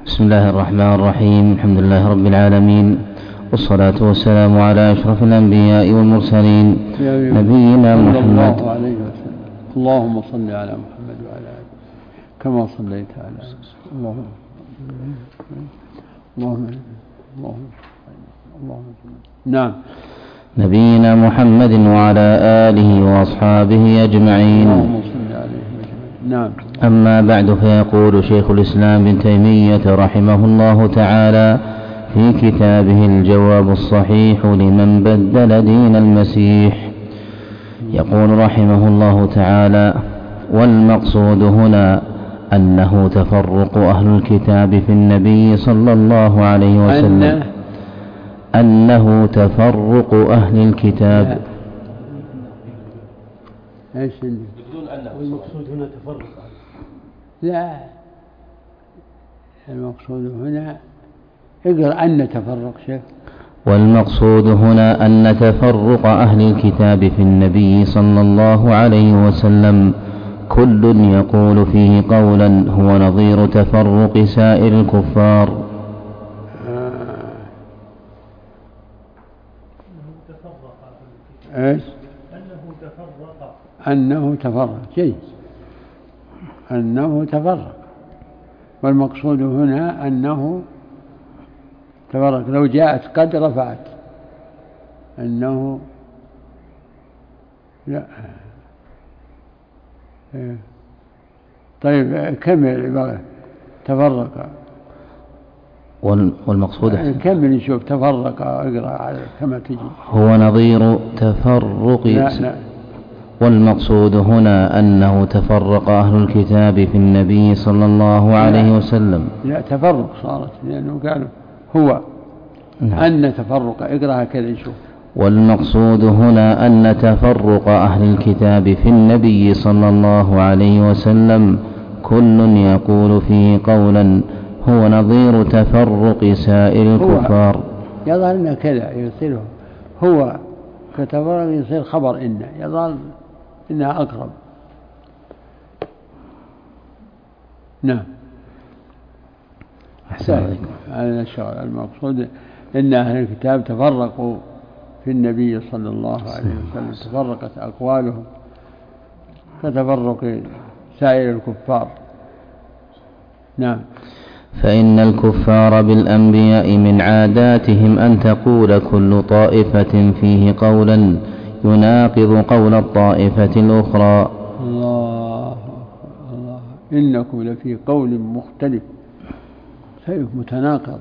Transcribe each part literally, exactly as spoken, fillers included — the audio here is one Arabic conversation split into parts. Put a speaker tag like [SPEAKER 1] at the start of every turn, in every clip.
[SPEAKER 1] بسم الله الرحمن الرحيم. الحمد لله رب العالمين، والصلاة والسلام على أشرف الأنبياء والمرسلين نبينا محمد.
[SPEAKER 2] الله عليه وسلم. اللهم صل على محمد وعلى آله كما صليت على اللهم اللهم اللهم اللهم نعم
[SPEAKER 1] نبينا محمد وعلى آله وأصحابه أجمعين.
[SPEAKER 2] اللهم صل عليه وسلم. نعم.
[SPEAKER 1] أما بعد، فيقول شيخ الإسلام ابن تيمية رحمه الله تعالى في كتابه الجواب الصحيح لمن بدل دين المسيح، يقول رحمه الله تعالى: والمقصود هنا أنه تفرق أهل الكتاب في النبي صلى الله عليه وسلم، أنه تفرق أهل الكتاب.
[SPEAKER 2] ايش بدون أنه المقصود هنا تفرق؟ لا، المقصود هنا اقرأ أن تفرق شيخ.
[SPEAKER 1] والمقصود هنا أن تفرق أهل الكتاب في النبي صلى الله عليه وسلم كل يقول فيه قولا هو نظير تفرق سائر الكفار.
[SPEAKER 2] ايش؟ أنه تفرق أنه تفرق شيء أنه تفرق والمقصود هنا أنه تفرق. لو جاءت قد رفعت أنه لا. طيب كمل العبارة. تفرق
[SPEAKER 1] والمقصود
[SPEAKER 2] كمل نشوف. تفرق اقرأ كما تجي.
[SPEAKER 1] هو نظير تفرق.
[SPEAKER 2] لا لا.
[SPEAKER 1] والمقصود هنا أنه تفرق أهل الكتاب في النبي صلى الله عليه وسلم.
[SPEAKER 2] لا تفرق صارت لأنه قالوا هو نعم. أن تفرق اقرأها كذا نشوف.
[SPEAKER 1] والمقصود هنا أن تفرق أهل الكتاب في النبي صلى الله عليه وسلم كل يقول فيه قولا هو نظير تفرق سائر الكفار.
[SPEAKER 2] يظهر أن كذا يصير هو كتفرق يصير خبر إن يظهر إنها أقرب. نعم.
[SPEAKER 1] أحسن عليكم.
[SPEAKER 2] هذا الشغل. المقصود إن أهل الكتاب تفرقوا في النبي صلى الله عليه وسلم، تفرقت أقوالهم كتفرق سائر الكفار. نعم.
[SPEAKER 1] فإن الكفار بالأنبياء من عاداتهم أن تقول كل طائفة فيه قولا يناقض قول الطائفة الأخرى.
[SPEAKER 2] الله الله إنكم لفي قول مختلف شيء متناقض.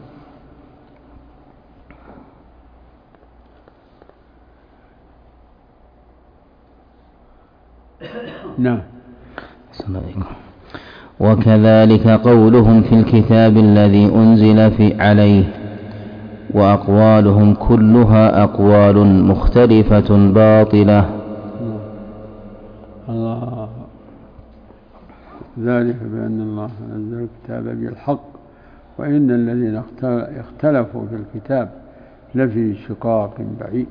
[SPEAKER 2] نعم.
[SPEAKER 1] وكذلك قولهم في الكتاب الذي أنزل في عليه، وأقوالهم كلها أقوال مختلفة باطلة.
[SPEAKER 2] الله. ذلك بأن الله نزل الكتاب بالحق وإن الذين اختلفوا في الكتاب لفي شقاق بعيد.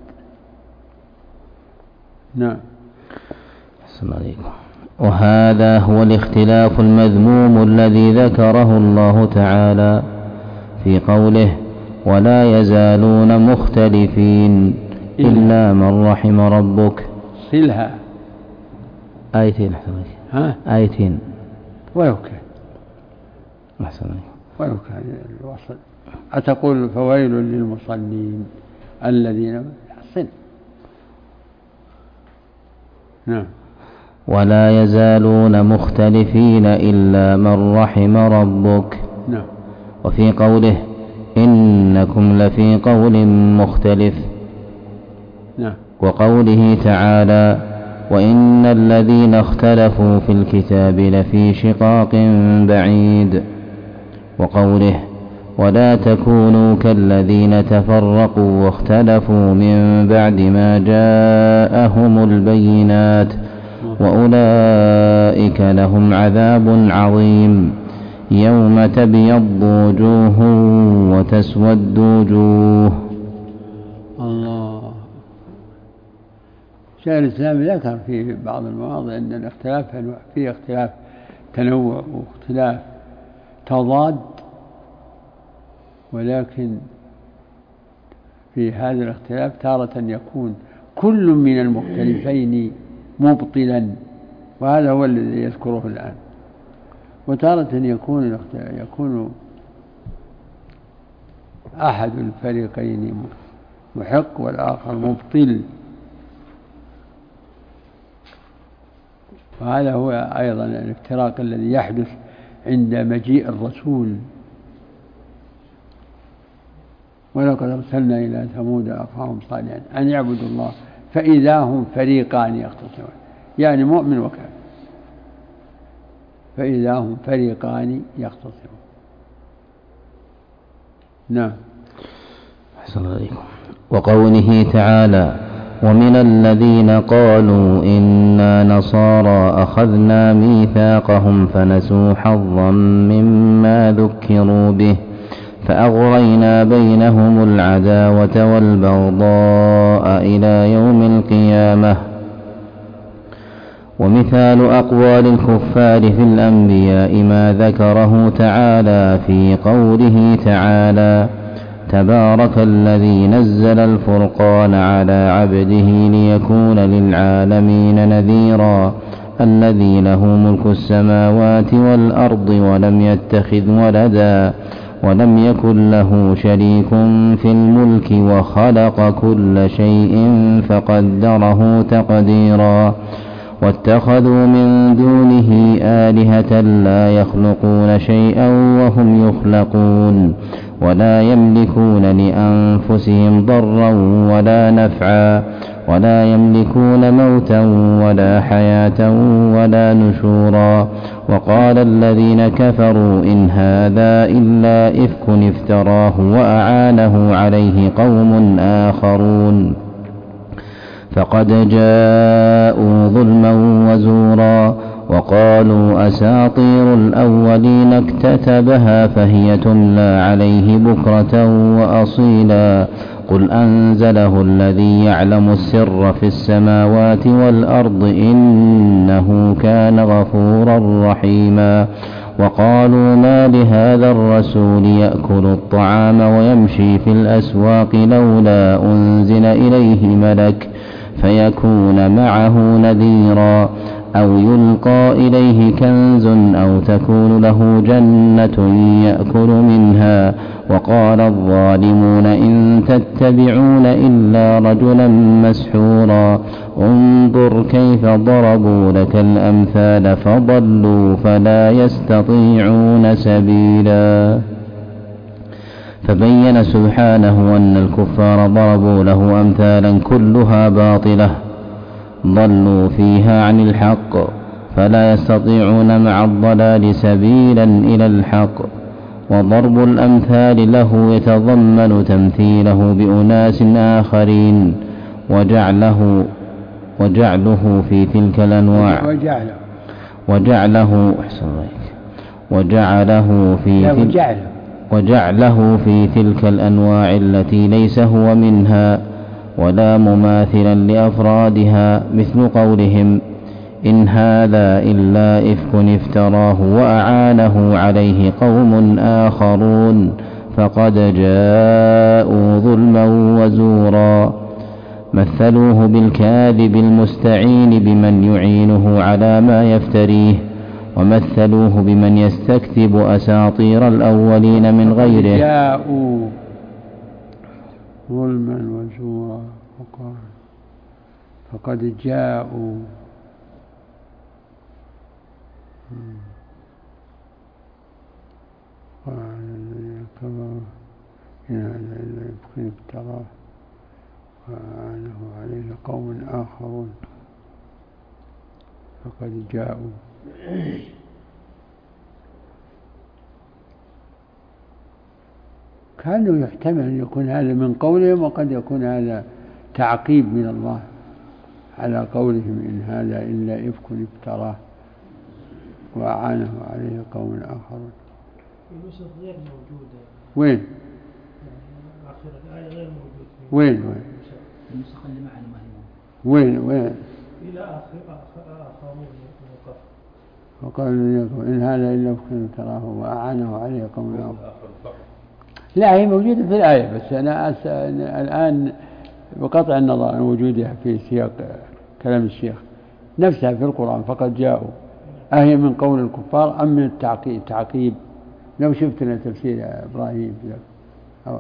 [SPEAKER 2] نعم.
[SPEAKER 1] السلام عليكم. وهذا هو الاختلاف المذموم الذي ذكره الله تعالى في قوله ولا يزالون مختلفين إلا من رحم ربك.
[SPEAKER 2] صلها
[SPEAKER 1] آيتين.
[SPEAKER 2] ها؟
[SPEAKER 1] آيتين.
[SPEAKER 2] ولو كان ولو كان الوصل. أتقول فويل للمصلين الذين يحصن. نعم.
[SPEAKER 1] ولا يزالون مختلفين إلا من رحم ربك.
[SPEAKER 2] نعم.
[SPEAKER 1] وفي قوله إنكم لفي قول مختلف.
[SPEAKER 2] نعم.
[SPEAKER 1] وقوله تعالى وإن الذين اختلفوا في الكتاب لفي شقاق بعيد. وقوله ولا تكونوا كالذين تفرقوا واختلفوا من بعد ما جاءهم البينات وأولئك لهم عذاب عظيم يوم تبيض وجوه وتسود وجوه.
[SPEAKER 2] الله. شيخ الإسلام ذكر في بعض المواضع أن الاختلاف فيه اختلاف تنوع واختلاف تضاد ولكن في هذا الاختلاف تارة يكون كل من المختلفين مبطلا، وهذا هو الذي يذكره الآن، وتارة يكون يكون أحد الفريقين محق والآخر مبطل، وهذا هو أيضا الافتراق الذي يحدث عند مجيء الرسول. ولقد أرسلنا إلى ثمود أخاهم صالحا أن يعبدوا الله فإذا هم فريقان يختصمون، يعني مؤمن وكافر، فإذا هم فريقان يختصمون. نعم.
[SPEAKER 1] أحسن الله عليكم. وقوله تعالى: ومن الذين قالوا إنا نصارى أخذنا ميثاقهم فنسوا حظا مما ذكروا به فأغرينا بينهم العداوة والبغضاء إلى يوم القيامة. ومثال أقوال الكفار في الأنبياء ما ذكره تعالى في قوله تعالى: تبارك الذي نزل الفرقان على عبده ليكون للعالمين نذيرا الذي له ملك السماوات والأرض ولم يتخذ ولدا ولم يكن له شريك في الملك وخلق كل شيء فقدره تقديرا واتخذوا من دونه آلهة لا يخلقون شيئا وهم يخلقون ولا يملكون لأنفسهم ضرا ولا نفعا ولا يملكون موتا ولا حياة ولا نشورا. وقال الذين كفروا إن هذا إلا إفك افتراه وأعانه عليه قوم آخرون فقد جاءوا ظلما وزورا. وقالوا أساطير الأولين اكتتبها فهي تملى عليه بكرة وأصيلا قل أنزله الذي يعلم السر في السماوات والأرض إنه كان غفورا رحيما. وقالوا ما لهذا الرسول يأكل الطعام ويمشي في الأسواق لولا أنزل إليه ملك فيكون معه نذيرا أو يلقى إليه كنز أو تكون له جنة يأكل منها. وقال الظالمون إن تتبعون إلا رجلا مسحورا انظر كيف ضربوا لك الأمثال فضلوا فلا يستطيعون سبيلا. فبين سبحانه أن الكفار ضربوا له أمثالا كلها باطلة ضلوا فيها عن الحق فلا يستطيعون مع الضلال سبيلا إلى الحق. وضرب الأمثال له يتضمن تمثيله بأناس آخرين وجعله وجعله في تلك الأنواع
[SPEAKER 2] وجعله
[SPEAKER 1] وجعله وجعله في تلك وجعله في تلك الأنواع التي ليس هو منها ولا مماثلا لأفرادها مثل قولهم إن هذا إلا إفك افتراه وأعانه عليه قوم آخرون فقد جاءوا ظلما وزورا. مثلوه بالكاذب المستعين بمن يعينه على ما يفتريه ومثلوه بمن يستكتب أساطير الأولين من غيره
[SPEAKER 2] جاءوا ظلما وزورا وقال فقد جاءوا قال الذين كفروا إن هذا إلا إفك افتراه وأعانه عليه قوم آخرون فقد جاءوا. كانوا يحتمل أن يكون هذا من قولهم وقد يكون هذا تعقيب من الله على قولهم إن هذا إلا إفك افتراه وأعانه عليه قوم آخرون.
[SPEAKER 3] يوسف غير موجودة.
[SPEAKER 2] وين؟
[SPEAKER 3] آخر الآية غير موجود.
[SPEAKER 2] وين وين؟
[SPEAKER 3] النسخة اللي معنا ما هي.
[SPEAKER 2] وين وين؟
[SPEAKER 3] إلى آخر آخرون وقف.
[SPEAKER 2] وقال إن هذا إلا إفك افتراه وأعانه عليه قوم آخرون. لا، هي موجودة في الآية، بس أنا أس... الآن بقطع النظر عن وجودها في سياق كلام الشيخ نفسها في القرآن، فقد جاءوا، أهي من قول الكفار أم من التعقيب؟ تعقيب. لو شفت لنا تفسير يا إبراهيم أو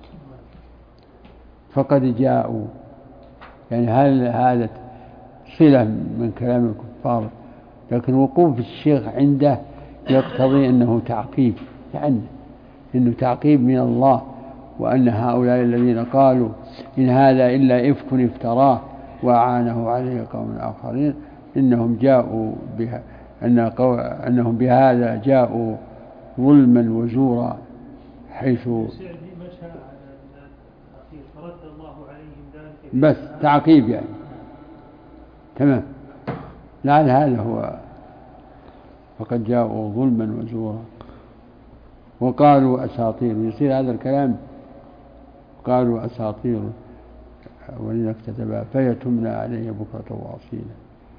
[SPEAKER 2] فقد جاءوا، يعني هل هذا صلة من كلام الكفار؟ لكن وقوف الشيخ عنده يقتضي أنه تعقيب، يعني أنه تعقيب من الله، وأن هؤلاء الذين قالوا إن هذا إلا إفك افتراه وأعانه عليه قوم آخرين إنهم جاءوا بها، أن أنهم بهذا جاءوا ظلما وزورا، حيث بس تعقيب يعني تمام. لعل هذا هو، فقد جاءوا ظلما وزورا وقالوا أساطير، يصير هذا الكلام قالوا أساطير ولذا اكتتبها فهي تملى عليه بكرة وأصيلا.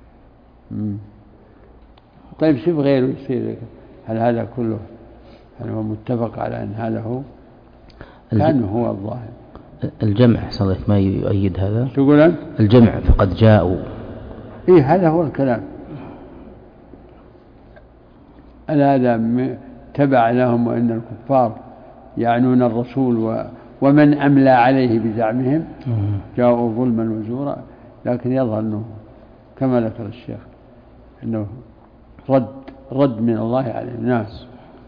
[SPEAKER 2] طيب شوف غيره يصير، هل هذا كله هل هو متفق على أن هذا هو؟ كأنه هو الظاهر.
[SPEAKER 1] الجمع صدق ما يؤيد هذا.
[SPEAKER 2] تقول أنت
[SPEAKER 1] الجمع فقد جاءوا،
[SPEAKER 2] إيه هذا هو الكلام. هذا تبع لهم، وأن الكفار يعنون الرسول و ومن أملى عليه بزعمهم جاءوا ظلما وزورا، لكن يظهر أنه كما ذكر الشيخ أنه رد رد من الله عليه الناس.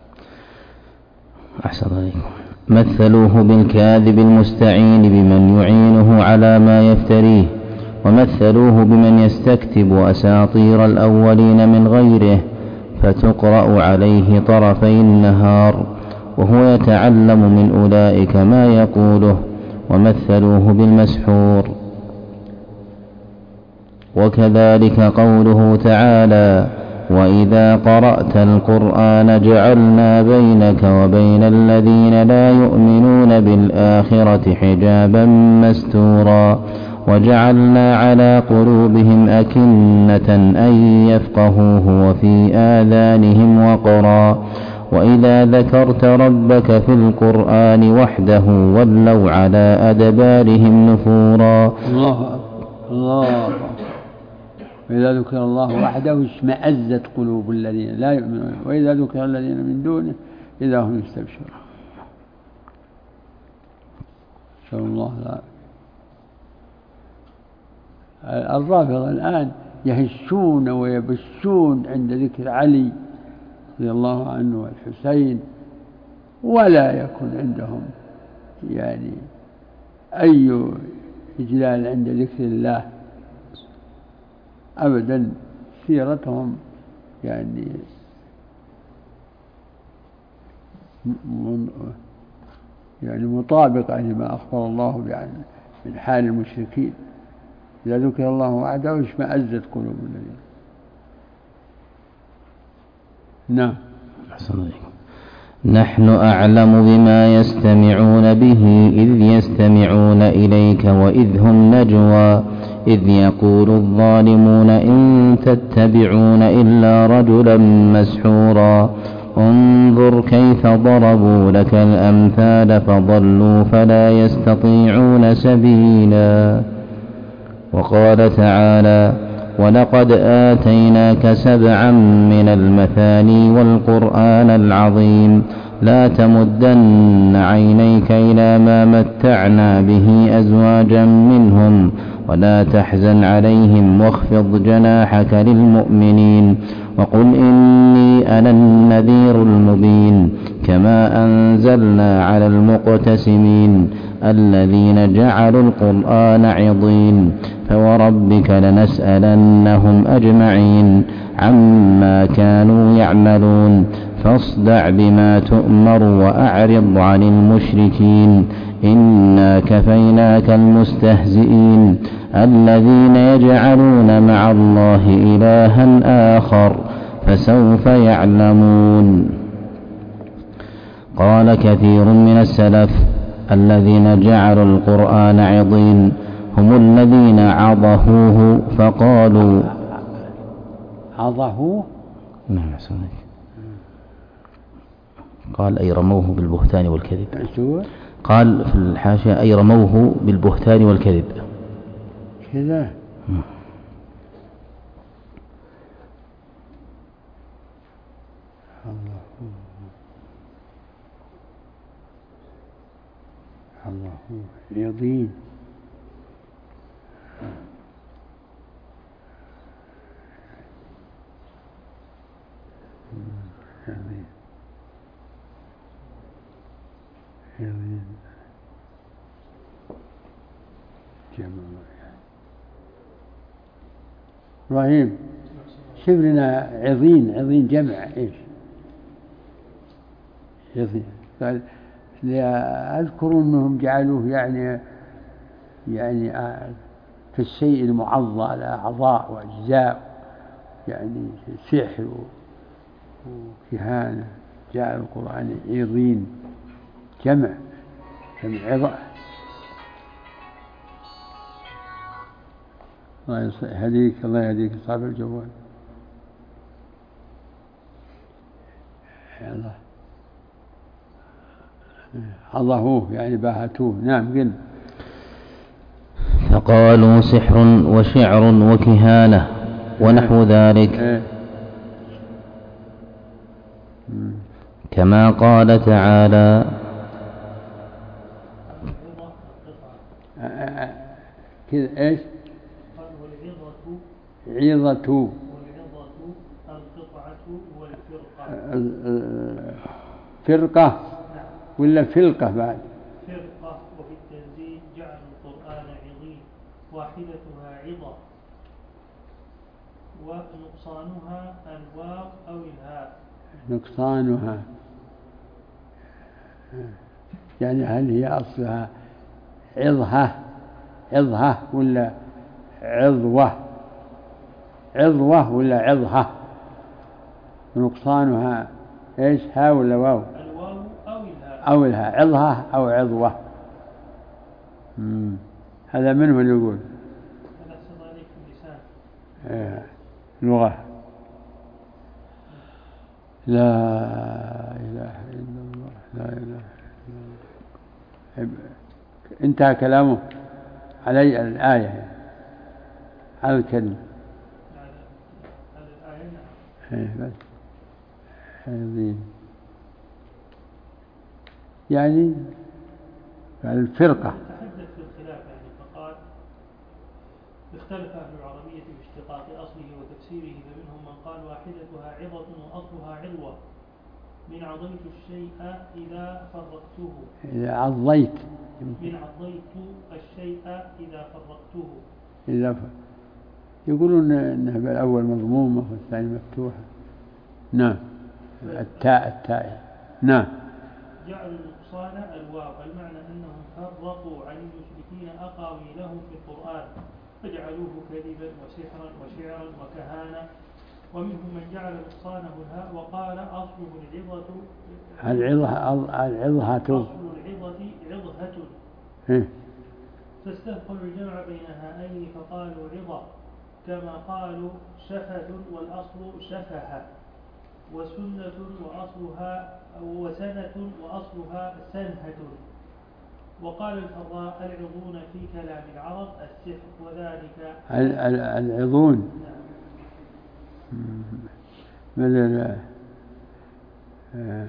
[SPEAKER 1] أحسن عليكم. مثلوه بالكاذب المستعين بمن يعينه على ما يفتريه، ومثلوه بمن يستكتب أساطير الأولين من غيره فتقرأ عليه طرفي النهار وهو يتعلم من أولئك ما يقوله، ومثلوه بالمسحور. وكذلك قوله تعالى: وإذا قرأت القرآن جعلنا بينك وبين الذين لا يؤمنون بالآخرة حجابا مستورا وجعلنا على قلوبهم أكنة أن يفقهوه وفي آذانهم وقرا وإذا ذكرت ربك في القرآن وحده ولوا على أدبارهم نفورا.
[SPEAKER 2] الله الله. وإذا ذكر الله وحده اشمأزت قلوب الذين لا يؤمنون، وإذا ذكر الذين من دونه إذا هم يستبشرون. نسأل الله العافية. الرافضة الآن يهشون ويبشون عند ذكر علي رضي الله عنه والحسين، ولا يكن عندهم يعني أي إجلال عند ذكر الله أبدا. سيرتهم يعني يعني مطابقة لما أخبر الله يعني من حال المشركين. إذا ذكر الله وحده اشمأزت قلوب الذين. نعم.
[SPEAKER 1] نحن أعلم بما يستمعون به إذ يستمعون إليك وإذ هم نجوى إذ يقول الظالمون إن تتبعون إلا رجلا مسحورا انظر كيف ضربوا لك الأمثال فضلوا فلا يستطيعون سبيلا. وقال تعالى: ولقد آتيناك سبعا من المثاني والقرآن العظيم لا تمدن عينيك إلى ما متعنا به أزواجا منهم ولا تحزن عليهم واخفض جناحك للمؤمنين وقل إني أنا النذير المبين كما أنزلنا على المقتسمين الذين جعلوا القرآن عضين فوربك لنسألنهم أجمعين عما كانوا يعملون فاصدع بما تؤمر وأعرض عن المشركين إنا كفيناك المستهزئين الذين يجعلون مع الله إلها آخر فسوف يعلمون. قال كثير من السلف: الذين جعلوا القرآن عضين هم الذين عضهوه فقالوا
[SPEAKER 2] عضهوه.
[SPEAKER 1] نعم. قال أي رموه بالبهتان والكذب.
[SPEAKER 2] أسوأ
[SPEAKER 1] قال في الحاشية أي رموه بالبهتان والكذب
[SPEAKER 2] كذا. الله الله يضين يضين يضين جمع إبراهيم شوف لنا عظيم عظيم جمع إيش عظيم. قال أذكر أنهم جعلوه يعني يعني في الشيء المعضى الأعضاء وأجزاء يعني سحر وكهانة. جاء القرآن عظيم جمع جمع عظة. الله يهديك الله يهديك صاحب الجوال. الله عضهوه يعني باهتوه. نعم قل.
[SPEAKER 1] فقالوا سحر وشعر وكهانة ونحو ذلك كما قال تعالى
[SPEAKER 2] كذا ايش عظة فرقة ولا فلقة بعد
[SPEAKER 3] فرقة. وفي التنزيل جعل القرآن عظيم واحدتها عظة ونقصانها الواو أو الهاء.
[SPEAKER 2] نقصانها يعني هل هي أصلها عظها عظها ولا عظوة عظوة ولا عظها؟ نقصانها ايش ها ولا واو؟
[SPEAKER 3] الواو أو الهاء
[SPEAKER 2] أو الهاء عظها أو عظوة. مم. هذا منه اللي يقول
[SPEAKER 3] هذا أحسن عليك في اللسان.
[SPEAKER 2] آه. لغة. لا إله إلا الله لا إله إلا الله. انتهى كلامه علي الآية على الكلمة
[SPEAKER 3] على الآية.
[SPEAKER 2] ايه بس عظيم يعني الفرقة.
[SPEAKER 3] تحدث في الخلاف يعني فقال اختلف أهل العربية باشتقاق أصله وتفسيره فمنهم من قال واحدتها عظة وأصلها علوة من عضيت الشيء إذا فرقته
[SPEAKER 2] إذا عضيت
[SPEAKER 3] من عضيت الشيء إذا فرقته
[SPEAKER 2] إذا ف... يقولون إنها بالأول مضمومة والثاني مفتوحة. نعم التاء التاء. نعم
[SPEAKER 3] جعلوا النقصان الواو المعنى أنهم فرقوا عن المشركين أقاويلهم في القرآن فجعلوه كذبا وسحرا وشعرا وكهانة. ومنهم من جعل نقصانه الهاء وقال أصله العظة
[SPEAKER 2] العظة العظة
[SPEAKER 3] أصل العظة عظهة
[SPEAKER 2] إيه؟
[SPEAKER 3] فاستثقلوا الجمع بين هائين فقالوا عظة كما قالوا شفة والأصل شفها وسنة وأصلها وسنة وأصلها سنهة. وقال الفراء العظون في كلام العرب السحر وذلك
[SPEAKER 2] العظون مثل آه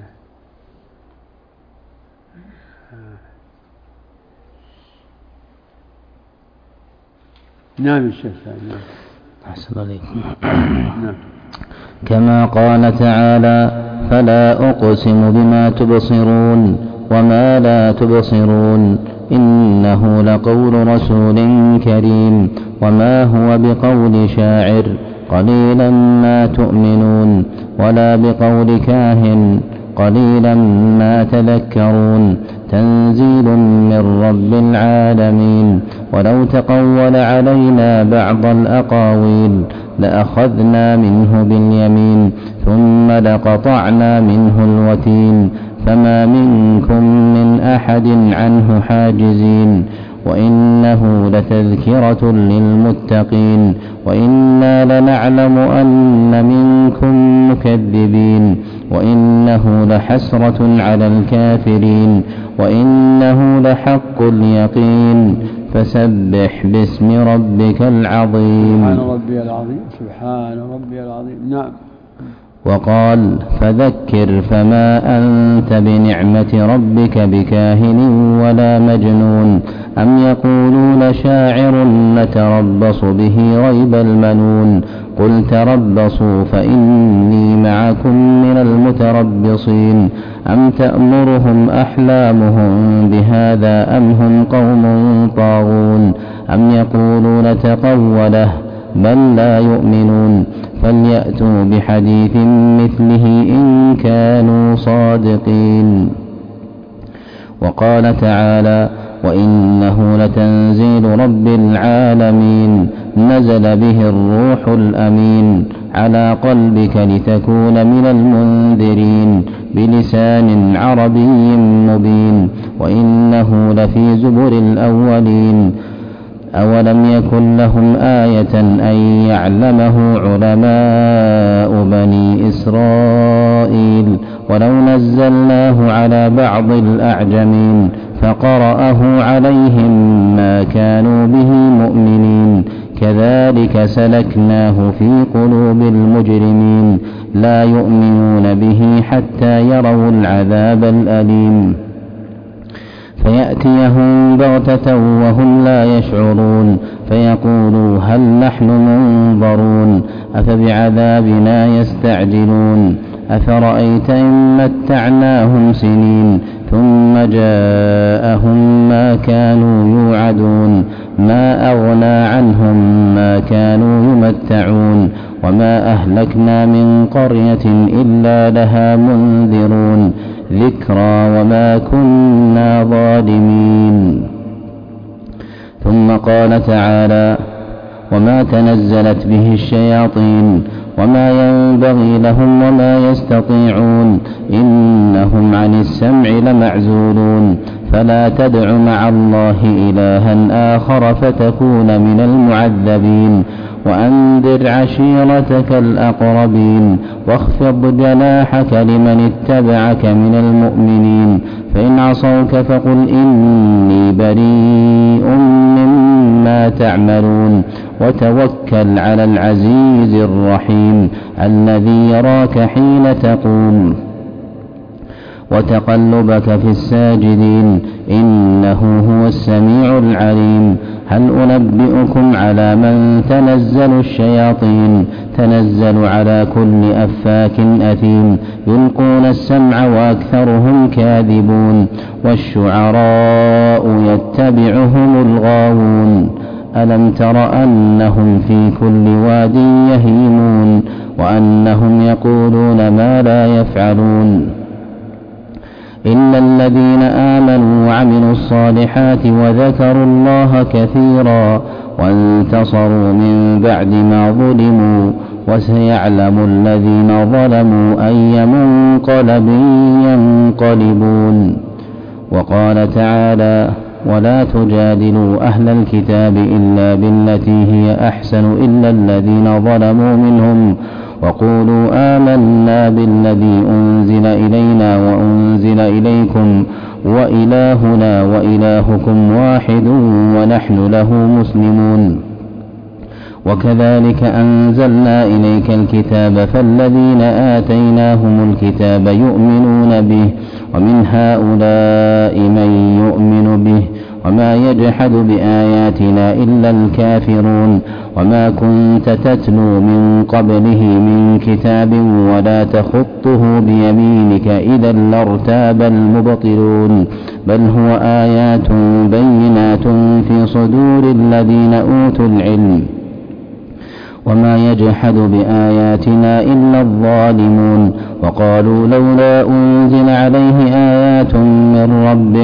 [SPEAKER 2] نعم الشيخ
[SPEAKER 1] أحسن عليك.
[SPEAKER 2] نعم
[SPEAKER 1] كما قال تعالى فلا أقسم بما تبصرون وما لا تبصرون إنه لقول رسول كريم وما هو بقول شاعر قليلا ما تؤمنون ولا بقول كاهن قليلا ما تذكرون تنزيل من رب العالمين ولو تقول علينا بعض الأقاويل لأخذنا منه باليمين ثم لقطعنا منه الوتين فما منكم من أحد عنه حاجزين وإنه لتذكرة للمتقين وإنا لنعلم أن منكم مكذبين وإنه لحسرة على الكافرين وإنه لحق اليقين فسبح باسم ربك العظيم.
[SPEAKER 2] سبحان ربي العظيم. سبحان ربي العظيم. نعم.
[SPEAKER 1] وقال فذكر فما أنت بنعمة ربك بكاهن ولا مجنون أم يقولون شاعر نتربص به ريب المنون قل تربصوا فإني معكم من المتربصين أم تأمرهم أحلامهم بهذا أم هم قوم طاغون أم يقولون تقوله بل لا يؤمنون فليأتوا بحديث مثله إن كانوا صادقين. وقال تعالى وإنه لتنزيل رب العالمين نزل به الروح الأمين على قلبك لتكون من المنذرين بلسان عربي مبين وإنه لفي زبر الأولين أولم يكن لهم آية أن يعلمه علماء بني إسرائيل ولو نزلناه على بعض الأعجمين فقرأه عليهم ما كانوا به مؤمنين كذلك سلكناه في قلوب المجرمين لا يؤمنون به حتى يروا العذاب الأليم فيأتيهم بغتة وهم لا يشعرون فيقولوا هل نحن منظرون أفبعذابنا يستعجلون أفرأيت إن متعناهم سنين ثم جاءهم ما كانوا يوعدون ما أغنى عنهم ما كانوا يمتعون وما أهلكنا من قرية إلا لها منذرون ذكرى وما كنا ظالمين. ثم قال تعالى وما تنزلت به الشياطين وما ينبغي لهم وما يستطيعون إنهم عن السمع لمعزولون فلا تدع مع الله إلها آخر فتكون من المعذبين وأنذر عشيرتك الأقربين واخفض جناحك لمن اتبعك من المؤمنين فإن عصوك فقل إني بريء مما تعملون وتوكل على العزيز الرحيم الذي يراك حين تقوم وتقلبك في الساجدين إنه هو السميع العليم. هل أنبئكم على من تنزل الشياطين تنزل على كل أفاك أثيم يلقون السمع وأكثرهم كاذبون والشعراء يتبعهم الغاوون ألم تر أنهم في كل واد يهيمون وأنهم يقولون ما لا يفعلون إلا الذين آمنوا وعملوا الصالحات وذكروا الله كثيرا وانتصروا من بعد ما ظلموا وسيعلم الذين ظلموا أي منقلب ينقلبون. وقال تعالى ولا تجادلوا أهل الكتاب إلا بالتي هي أحسن إلا الذين ظلموا منهم وقولوا آمنا بالذي أنزل إلينا وأنزل إليكم وإلهنا وإلهكم واحد ونحن له مسلمون. وكذلك أنزلنا إليك الكتاب فالذين آتيناهم الكتاب يؤمنون به ومن هؤلاء من يؤمن به وما يجحد بآياتنا إلا الكافرون وما كنت تتلو من قبله من كتاب ولا تخطه بيمينك إذا لارتاب المبطلون بل هو آيات بينات في صدور الذين أوتوا العلم وما يجحد بآياتنا إلا الظالمون. وقالوا لولا أنزل عليه آيات من ربه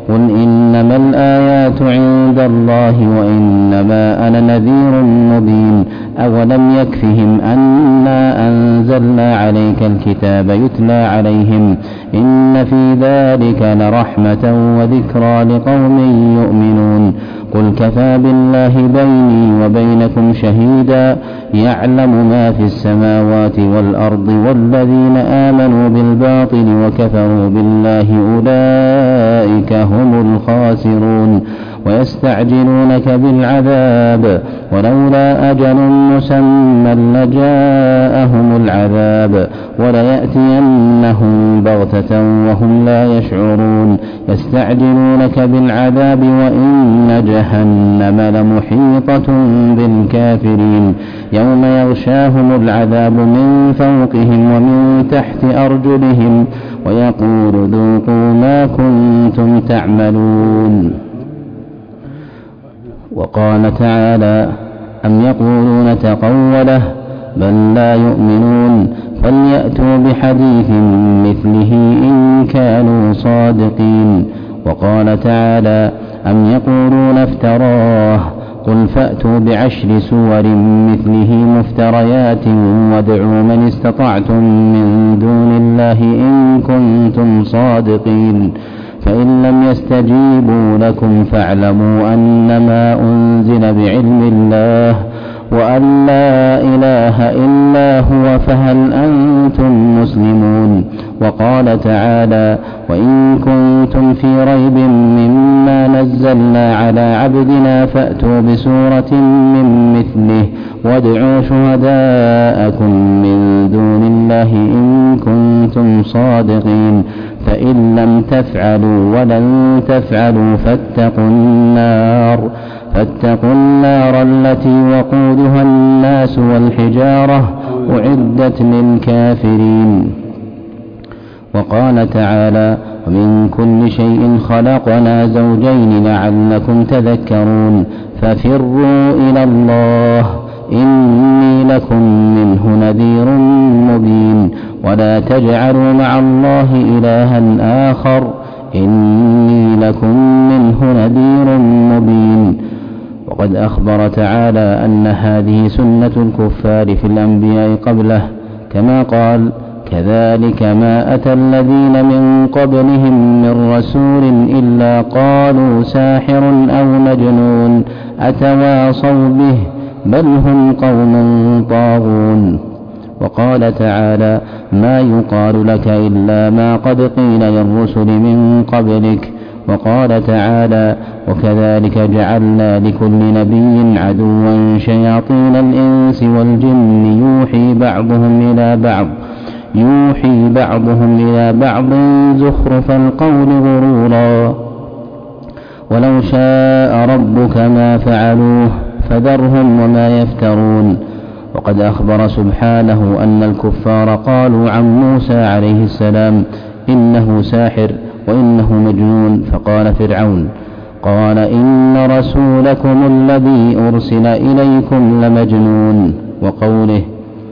[SPEAKER 1] قل إنما الآيات عند الله وإنما أنا نذير مبين أولم يكفهم أنا أنزلنا عليك الكتاب يتلى عليهم إن في ذلك لرحمة وذكرى لقوم يؤمنون قل كفى بالله بيني وبينكم شهيدا يعلم ما في السماوات والأرض والذين آمنوا بالباطل وكفروا بالله أولئك هم الخاسرون ويستعجلونك بالعذاب ولولا أجل مسمى لجاءهم العذاب وليأتينهم بغتة وهم لا يشعرون يستعجلونك بالعذاب وإن جهنم لمحيطة بالكافرين يوم يغشاهم العذاب من فوقهم ومن تحت أرجلهم ويقول ذوقوا ما كنتم تعملون. وقال تعالى أم يقولون تقوله بل لا يؤمنون فليأتوا بحديث مثله إن كانوا صادقين. وقال تعالى أم يقولون افتراه قل فأتوا بعشر سور مثله مفتريات وادعوا من استطعتم من دون الله إن كنتم صادقين فإن لم يستجيبوا لكم فاعلموا أنما أنزل بعلم الله وأن لا إله إلا هو فهل أنتم مسلمون. وقال تعالى وإن كنتم في ريب مما نزلنا على عبدنا فأتوا بسورة من مثله وادعوا شهداءكم من دون الله إن كنتم صادقين فإن لم تفعلوا ولن تفعلوا فاتقوا النار فاتقوا النار التي وقودها الناس والحجارة أعدت للكافرين. وقال تعالى ومن كل شيء خلقنا زوجين لعلكم تذكرون ففروا إلى الله إني لكم منه نذير مبين ولا تجعلوا مع الله إلها آخر إني لكم منه نذير مبين. وقد أخبر تعالى أن هذه سنة الكفار في الأنبياء قبله كما قال كذلك ما أتى الذين من قبلهم من رسول إلا قالوا ساحر أو مجنون أتواصوا به بل هم قوم طاغون. وقال تعالى ما يقال لك إلا ما قد قيل للرسل من قبلك. وقال تعالى وكذلك جعلنا لكل نبي عدوا شياطين الإنس والجن يوحي بعضهم إلى بعض يوحي بعضهم إلى بعض زخرف القول غرورا ولو شاء ربك ما فعلوه فذرهم وما يفترون. وقد أخبر سبحانه أن الكفار قالوا عن موسى عليه السلام إنه ساحر وإنه مجنون فقال فرعون قال إن رسولكم الذي أرسل إليكم لمجنون. وقوله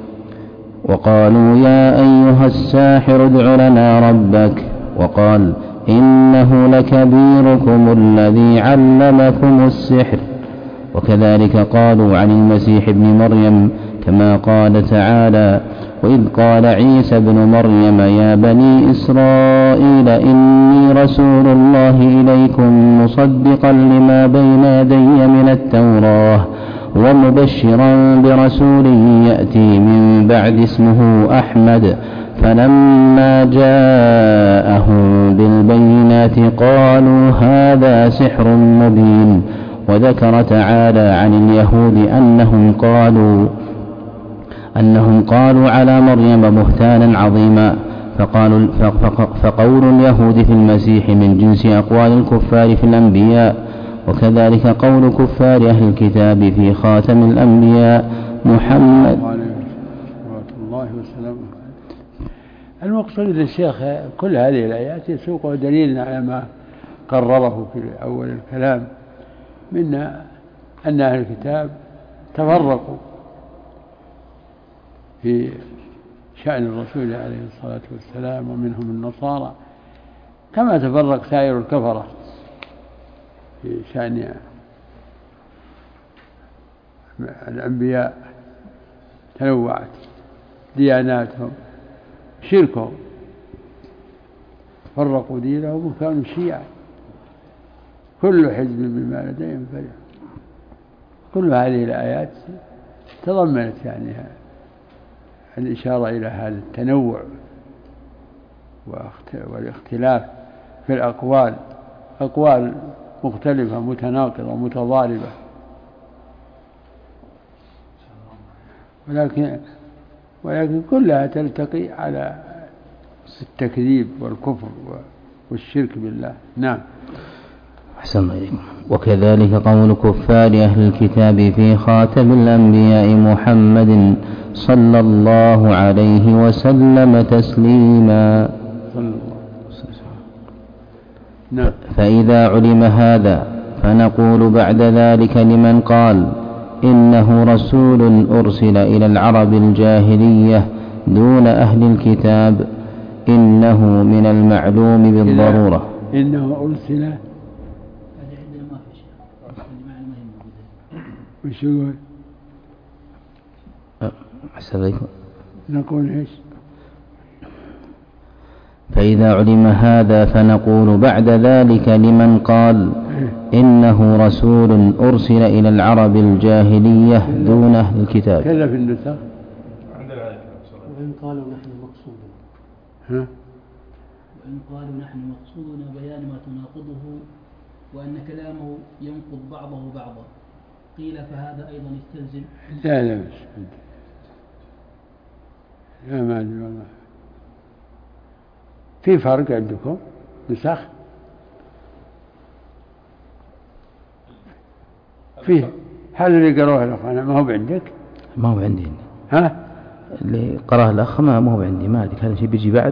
[SPEAKER 1] وقالوا يا أيها الساحر ادع لنا ربك. وقال إنه لكبيركم الذي علمكم السحر. وكذلك قالوا عن المسيح ابن مريم كما قال تعالى وإذ قال عيسى ابن مريم يا بني إسرائيل إني رسول الله إليكم مصدقا لما بين يدي من التوراة ومبشرا برسول يأتي من بعد اسمه أحمد فلما جاءهم بالبينات قالوا هذا سحر مبين. وذكر تعالى عن اليهود أنهم قالوا أنهم قالوا على مريم بهتانا عظيما فقالوا فقول اليهود في المسيح من جنس أقوال الكفار في الأنبياء وكذلك قول كفار أهل الكتاب في خاتم الأنبياء محمد.
[SPEAKER 2] المقصود للشيخ كل هذه الآيات يسوق دليل على ما قرره في أول الكلام من أن أهل الكتاب تفرقوا في شأن الرسول عليه الصلاة والسلام ومنهم النصارى كما تفرق سائر الكفرة في شأن الأنبياء تنوعت دياناتهم شركهم فرقوا دينهم وكانوا شيعا كل حزب بما لديهم فرح. كل هذه الآيات تضمنت يعني الإشارة إلى هذا التنوع والاختلاف في الأقوال، أقوال مختلفة متناقضة متضاربة، ولكن ولكن كلها تلتقي على التكذيب والكفر والشرك بالله. نعم.
[SPEAKER 1] أحسن إليكم. وكذلك قول كفار أهل الكتاب في خاتم الأنبياء محمد صلى الله عليه وسلم تسليما.
[SPEAKER 2] نعم.
[SPEAKER 1] فإذا علم هذا فنقول بعد ذلك لمن قال إنه رسول أرسل إلى العرب الجاهلية دون أهل الكتاب إنه من المعلوم بالضرورة.
[SPEAKER 2] إنه أرسل وش يقول؟ نقول إيش؟
[SPEAKER 1] فإذا علم هذا فنقول بعد ذلك لمن قال إنه رسول أرسل إلى العرب الجاهلية دون أهل الكتاب.
[SPEAKER 2] كذا في النسخ.
[SPEAKER 4] وإن قالوا نحن مقصودنا
[SPEAKER 2] ها؟
[SPEAKER 4] وإن قالوا نحن مقصودنا بيان ما تناقضه وأن كلامه ينقض بعضه بعضا قيل فهذا أيضا يستلزم.
[SPEAKER 2] لا لا بس لا ما أدري والله. في فرق عندكم نسخ؟ فيه هذا اللي قروه الأخ أنا ما هو عندك؟
[SPEAKER 1] ما هو عندي.
[SPEAKER 2] ها؟
[SPEAKER 1] اللي قرأه الأخ ما ما هو عندي، ما أدري هذا شيء بيجي بعد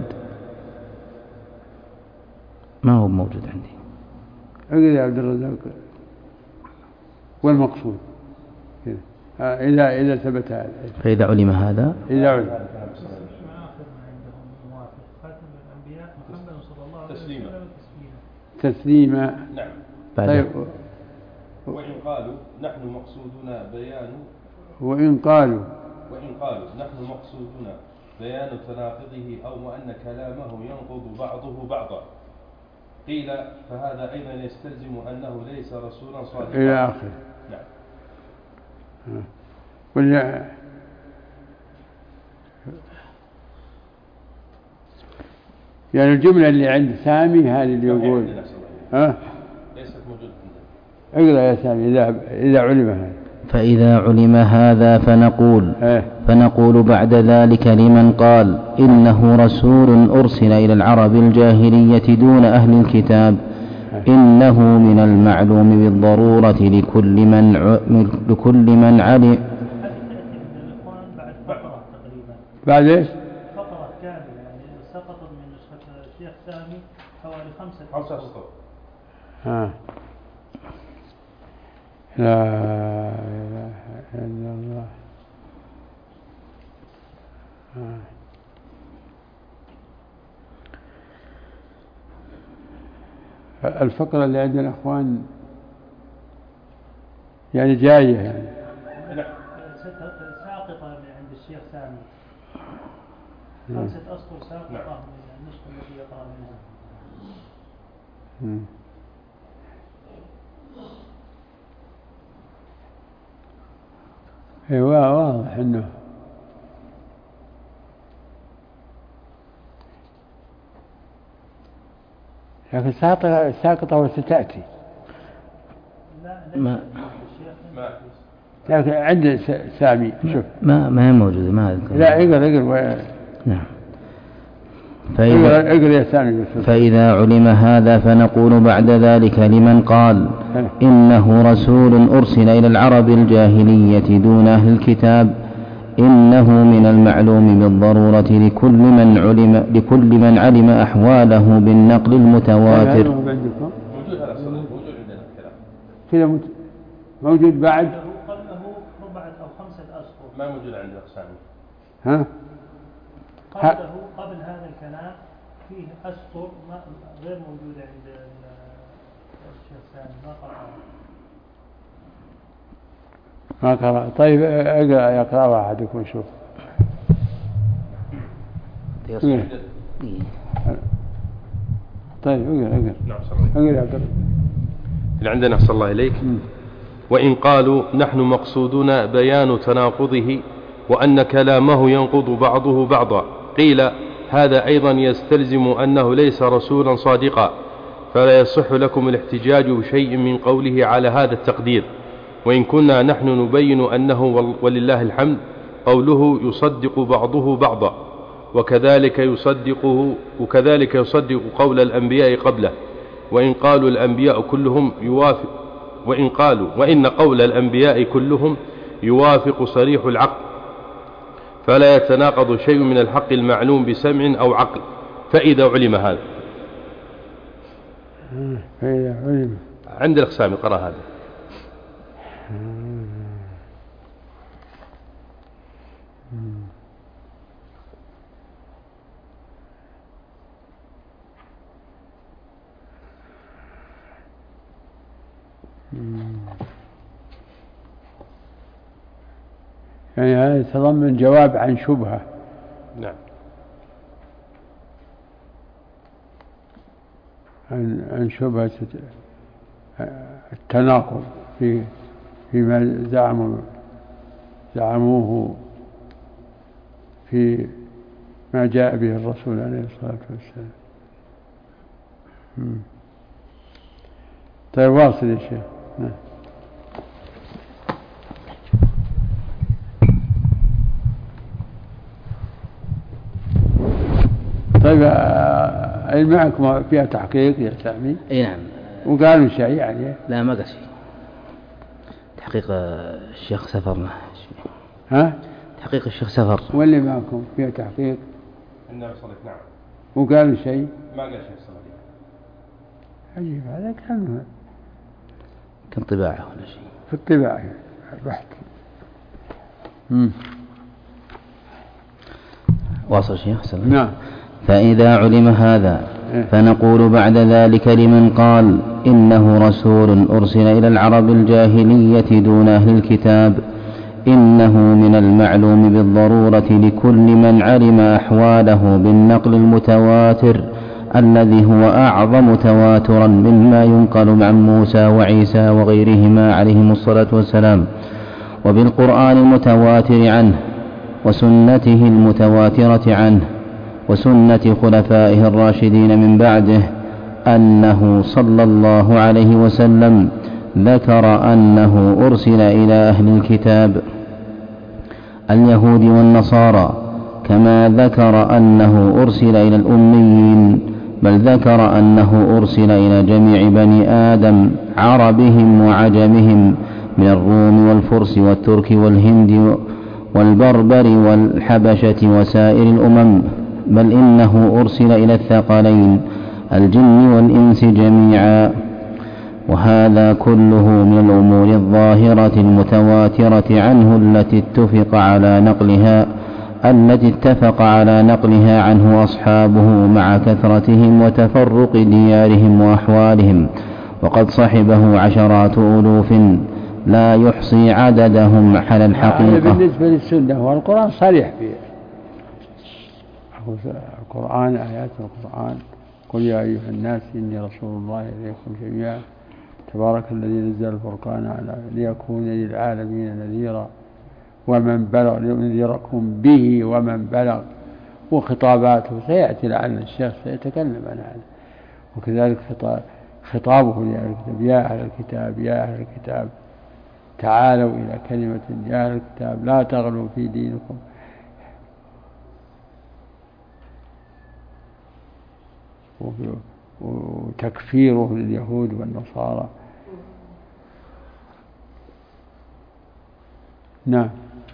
[SPEAKER 1] ما هو موجود عندي.
[SPEAKER 2] أقول يا عبد الرزاق والمقصود إذا إذا ثبت هذا.
[SPEAKER 1] فإذا علم هذا
[SPEAKER 2] إذا علم
[SPEAKER 5] تسليما
[SPEAKER 2] تسليما.
[SPEAKER 5] نعم.
[SPEAKER 2] طيب.
[SPEAKER 5] وإن قالوا نحن مقصودنا بيان
[SPEAKER 2] وإن قالوا
[SPEAKER 5] وإن قالوا نحن مقصودنا بيان تناقضه أو أن كلامه ينقض بعضه بعضا قيل فهذا أيضا يستلزم أنه ليس رسولا صادقا
[SPEAKER 2] إلى آخره.
[SPEAKER 5] نعم.
[SPEAKER 2] ولا يعني الجملة اللي عند سامي هذه اللي يقول ها
[SPEAKER 5] ليست موجودة عندنا.
[SPEAKER 2] اقرأ يا سامي إذا إذا علم هذا.
[SPEAKER 1] فإذا علم هذا فنقول
[SPEAKER 2] اه.
[SPEAKER 1] فنقول بعد ذلك لمن قال إنه رسول أرسل إلى العرب الجاهلية دون أهل الكتاب
[SPEAKER 2] اه.
[SPEAKER 1] إنه من المعلوم بالضرورة لكل من ع... لكل من علم.
[SPEAKER 2] بعد ايش؟
[SPEAKER 3] فقرة كاملة يعني سقطت من نسخة الشيخ سامي حوالي خمسة
[SPEAKER 5] خمسة أسطر.
[SPEAKER 2] ها. لا إله إلا الله. ها. الفقرة اللي عند الأخوان يعني جاية يعني
[SPEAKER 3] ساقطة عند الشيخ سامي خمسة أسطر ساقطة من النسخة التي يقرأ منها.
[SPEAKER 2] ايوه واضح انه لكن ساقطة ساقطة وستأتي.
[SPEAKER 3] لا
[SPEAKER 1] ما
[SPEAKER 5] ما
[SPEAKER 2] لكن عند سامي شوف
[SPEAKER 1] ما ما هي موجودة ما أذكر.
[SPEAKER 2] لا اقرأ اقرأ.
[SPEAKER 1] نعم.
[SPEAKER 2] فإذا, اقرأ يا سامي.
[SPEAKER 1] فإذا علم هذا فنقول بعد ذلك لمن قال إنه رسول أرسل إلى العرب الجاهلية دون أهل الكتاب إنه من المعلوم بالضرورة لكل من علم لكل من علم أحواله بالنقل المتواتر.
[SPEAKER 5] موجود هذا الصلاة موجود عندنا الكلام
[SPEAKER 2] كذا موجود بعد
[SPEAKER 3] قبله ربعة أو خمسة أسطر
[SPEAKER 5] ما موجود عند الأقسام.
[SPEAKER 2] ها
[SPEAKER 3] قبله قبل هذا الكلام فيه أسطر غير موجودة عند الشيخ سامي ما قرأها.
[SPEAKER 2] ما قرأ. طيب اقرأ يقرأ أحدكم شوف. طيب اقرأ اقرأ.
[SPEAKER 5] نعم صلى الله
[SPEAKER 2] اقرأ.
[SPEAKER 5] اللي عندنا صلى الله إليك. وإن قالوا نحن مقصودنا بيان تناقضه وأن كلامه ينقض بعضه بعضا، قيل هذا أيضا يستلزم أنه ليس رسولا صادقا، فلا يصح لكم الاحتجاج بشيء من قوله على هذا التقدير. وإن كنا نحن نبين أنه ولله الحمد قوله يصدق بعضه بعضا، وكذلك يصدقه وكذلك يصدق قول الأنبياء قبله. وإن قالوا الأنبياء كلهم يوافق وإن قالوا وإن قول الأنبياء كلهم يوافق صريح العقل، فلا يتناقض شيء من الحق المعلوم بسمع أو عقل. فإذا علم هذا
[SPEAKER 2] فإذا علم
[SPEAKER 5] عند الأقسام قرأ هذا.
[SPEAKER 2] يعني هذا يتضمن جواب عن شبهة.
[SPEAKER 5] نعم.
[SPEAKER 2] عن عن شبهة التناقض في فيما زعموا زعموه في ما جاء به الرسول عليه الصلاة والسلام. طيب واصل يا شيخ. نعم. طيب أي معكم فيها تحقيق يا سامي؟
[SPEAKER 1] اي نعم.
[SPEAKER 2] وقالوا شيء يعني؟
[SPEAKER 1] لا ما قال شيء. تحقيق الشيخ سفر.
[SPEAKER 2] ها؟
[SPEAKER 1] تحقيق الشيخ سفر.
[SPEAKER 2] واللي معكم فيها تحقيق؟
[SPEAKER 5] النبي صلى الله عليه وسلم. نعم.
[SPEAKER 2] وقالوا شيء؟
[SPEAKER 5] ما قال شيء صلى الله عليه
[SPEAKER 2] عجيب
[SPEAKER 5] وسلم.
[SPEAKER 2] هذا كان
[SPEAKER 1] كان طباعة ولا شيء.
[SPEAKER 2] في الطباعة بحث. امم
[SPEAKER 1] واصل شيخ سلام.
[SPEAKER 2] نعم.
[SPEAKER 1] فإذا علم هذا فنقول بعد ذلك لمن قال إنه رسول أرسل إلى العرب الجاهلية دون أهل الكتاب، إنه من المعلوم بالضرورة لكل من علم أحواله بالنقل المتواتر الذي هو أعظم تواترا مما ينقل عن موسى وعيسى وغيرهما عليهم الصلاة والسلام، وبالقرآن المتواتر عنه وسنته المتواترة عنه وسنة خلفائه الراشدين من بعده، أنه صلى الله عليه وسلم ذكر أنه أرسل إلى أهل الكتاب اليهود والنصارى، كما ذكر أنه أرسل إلى الأميين، بل ذكر أنه أرسل إلى جميع بني آدم عربهم وعجمهم من الروم والفرس والترك والهند والبربر والحبشة وسائر الأمم، بل إنه أرسل إلى الثقلين الجن والإنس جميعا. وهذا كله من الأمور الظاهرة المتواترة عنه التي اتفق على نقلها التي اتفق على نقلها عنه أصحابه مع كثرتهم وتفرق ديارهم وأحوالهم، وقد صحبه عشرات ألوف لا يحصي عددهم على الحقيقة.
[SPEAKER 2] بالنسبة للسنة والقرآن صريح فيه. القرآن آيات القرآن قل يا أيها الناس إني رسول الله إليكم جميعا تبارك الذي نزل الفرقان على ليكون للعالمين نذيرا ومن بلغ لينذركم به ومن بلغ، وخطاباته سيأتي لعل الشيخ سيتكلم عن هذا. وكذلك خطابه لأهل الكتاب يا أهل الكتاب يا أهل الكتاب تعالوا إلى كلمة يا أهل الكتاب لا تغلوا في دينكم، وتكفيره لليهود والنصارى. نعم.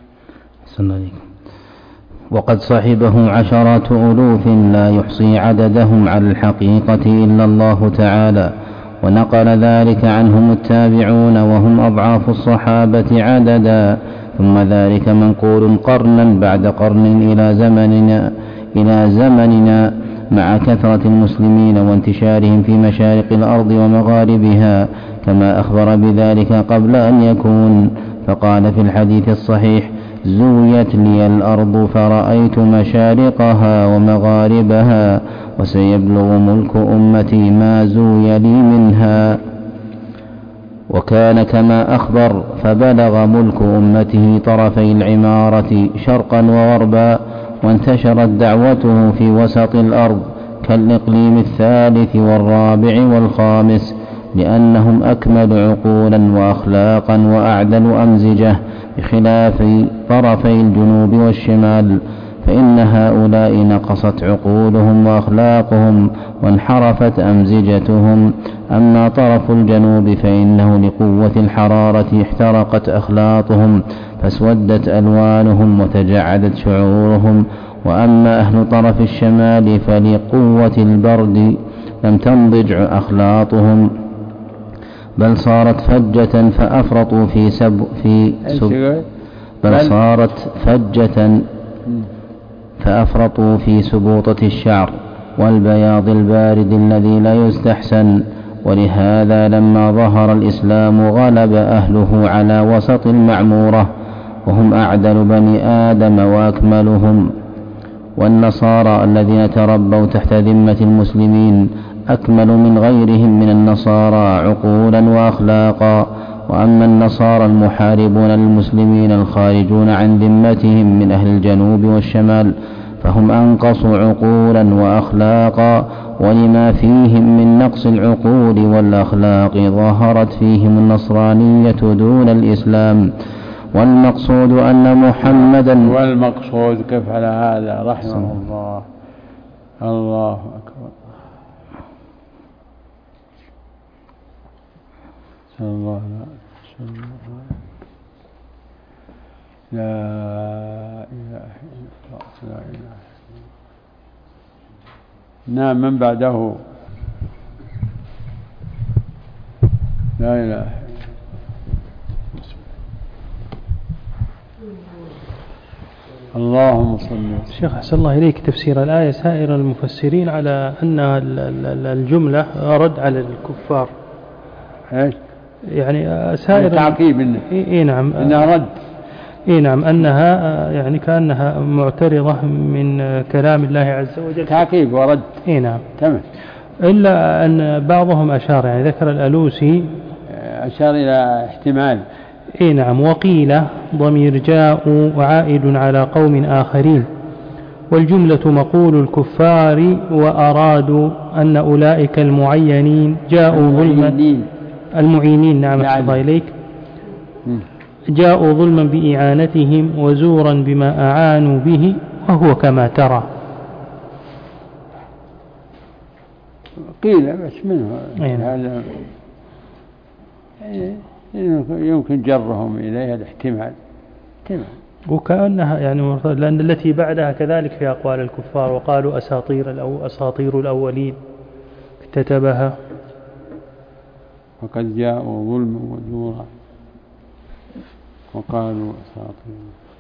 [SPEAKER 1] وقد صحبه عشرات ألوف لا يحصي عددهم على الحقيقة إلا الله تعالى، ونقل ذلك عنهم التابعون وهم أضعاف الصحابة عددا، ثم ذلك منقول قرنا بعد قرن إلى زمننا إلى زمننا مع كثرة المسلمين وانتشارهم في مشارق الأرض ومغاربها، كما أخبر بذلك قبل أن يكون. فقال في الحديث الصحيح: زويت لي الأرض فرأيت مشارقها ومغاربها، وسيبلغ ملك أمتي ما زوي لي منها. وكان كما أخبر، فبلغ ملك أمته طرفي العمارة شرقا وغربا، وانتشرت دعوته في وسط الأرض كالإقليم الثالث والرابع والخامس، لأنهم أكمل عقولا وأخلاقا وأعدل أمزجة، بخلاف طرفي الجنوب والشمال، فإن هؤلاء نقصت عقولهم وأخلاقهم وانحرفت أمزجتهم. أما طرف الجنوب فإنه لقوة الحرارة احترقت أخلاطهم، فاسودت ألوانهم وتجعدت شعورهم. وأما أهل طرف الشمال فلقوة البرد لم تنضج أخلاطهم، بل صارت فجة فأفرطوا في سب في سب بل صارت فجة فأفرطوا في سبوطة الشعر والبياض البارد الذي لا يستحسن. ولهذا لما ظهر الإسلام غلب أهله على وسط المعمورة، وهم أعدل بني آدم وأكملهم. والنصارى الذين تربوا تحت ذمة المسلمين أكمل من غيرهم من النصارى عقولا وأخلاقا. وأما النصارى المحاربون للمسلمين الخارجون عن ذمتهم من أهل الجنوب والشمال فهم أنقص عقولا وأخلاقا، ولما فيهم من نقص العقول والأخلاق ظهرت فيهم النصرانية دون الإسلام. والمقصود أن محمدا
[SPEAKER 2] والمقصود كيف على هذا رحمه الله. الله أكبر. صلى الله عليه وسلم. لا إله إلا الله. لا إله إلا الله. نعم، من بعده. لا إله إلا الله. اللهم صل وسلم.
[SPEAKER 3] شيخ أحسن الله إليك، تفسير الآية سائر المفسرين على أن الجملة رد على الكفار.
[SPEAKER 2] ايش
[SPEAKER 3] يعني سائر
[SPEAKER 2] تعقيب إنه
[SPEAKER 3] إيه نعم
[SPEAKER 2] إنها رد.
[SPEAKER 3] إيه نعم، أنها يعني كأنها معترضة من كلام الله عز وجل،
[SPEAKER 2] تعقيب ورد.
[SPEAKER 3] إيه نعم
[SPEAKER 2] تمام.
[SPEAKER 3] إلا أن بعضهم أشار، يعني ذكر الألوسي
[SPEAKER 2] أشار إلى احتمال.
[SPEAKER 3] إيه نعم. وقيل ضمير جاء وعائد على قوم آخرين، والجملة مقول الكفار، وأرادوا أن أولئك المعينين جاءوا ظلما المعينين نعم أحسن الله إليك جاءوا ظلما بإعانتهم وزورا بما أعانوا به، وهو كما ترى.
[SPEAKER 2] قيل بس منه هذا يمكن جرهم إليها الاحتمال. احتمال.
[SPEAKER 3] وكأنها يعني لأن التي بعدها كذلك في أقوال الكفار، وقالوا أساطير الأو أساطير الأولين اكتتبها،
[SPEAKER 2] وقد جاءوا ظلما وزورا وقالوا أساطير.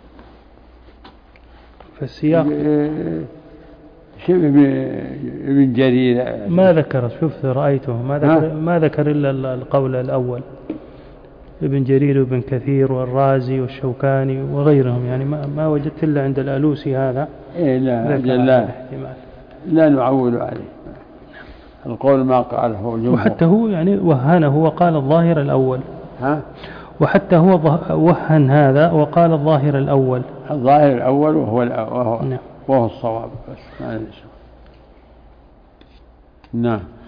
[SPEAKER 3] فالسياق
[SPEAKER 2] شبه ابن جرير
[SPEAKER 3] ما ذكر، شفت رأيته ما ذكر ما ذكر إلا القول الأول، ابن جرير وابن كثير والرازي والشوكاني وغيرهم، يعني ما ما وجدت إلا عند الألوسي هذا.
[SPEAKER 2] إيه لا لا لا نعول عليه القول ما قاله الجمهور.
[SPEAKER 3] وحتى هو يعني وهنه وقال الظاهر الأول.
[SPEAKER 2] ها
[SPEAKER 3] وحتى هو وهن هذا وقال الظاهر الأول.
[SPEAKER 2] الظاهر الأول وهو وهو,
[SPEAKER 3] نعم.
[SPEAKER 2] وهو الصواب بس. نعم.